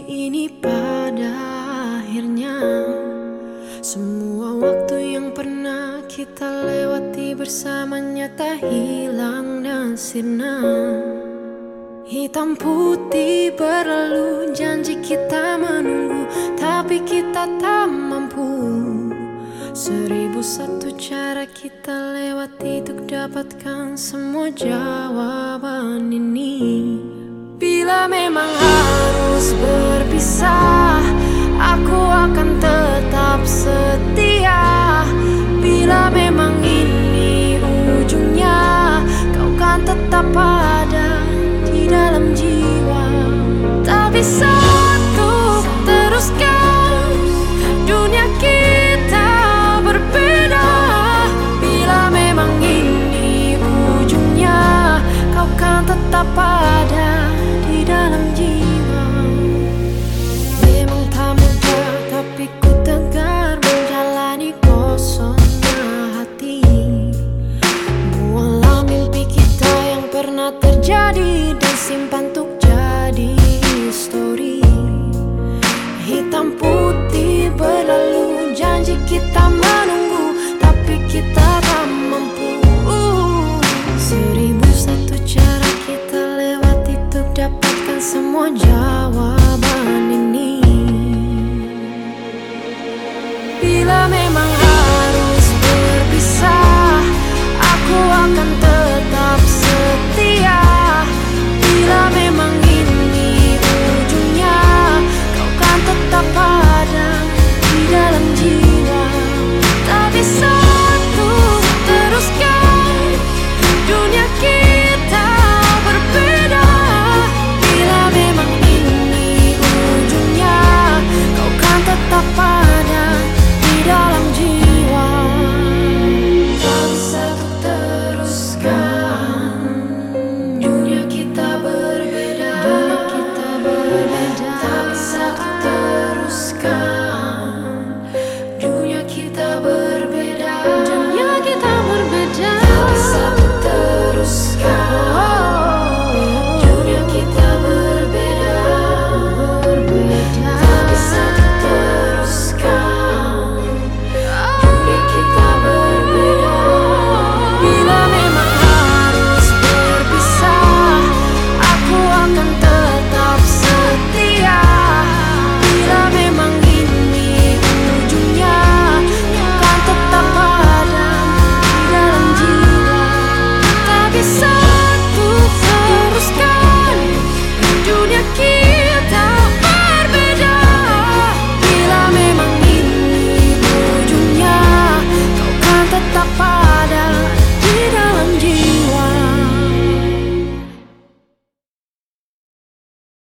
ini pada akhirnya semua waktu yang pernah kita lewati bersamanya tak hilang dan sirna. Hitam putih berlalu, janji kita menunggu, tapi kita tak mampu. 1001 cara kita lewati untuk dapatkan semua jawaban ini. Bila memang harus berpisah, aku akan tetap setia. Bila memang ini ujungnya, kau kan tetap ada di dalam jiwa. Tak bisa untuk teruskan dunia kita berbeda. Bila memang ini ujungnya, kau kan tetap ada di dalam jiwa. Memang tak mudah, tapi ku tegar menjalani kosongnya hati. Buanglah mimpi kita yang pernah terjadi dan simpan untuk jadi histori. Hitam putih berlalu, janji kita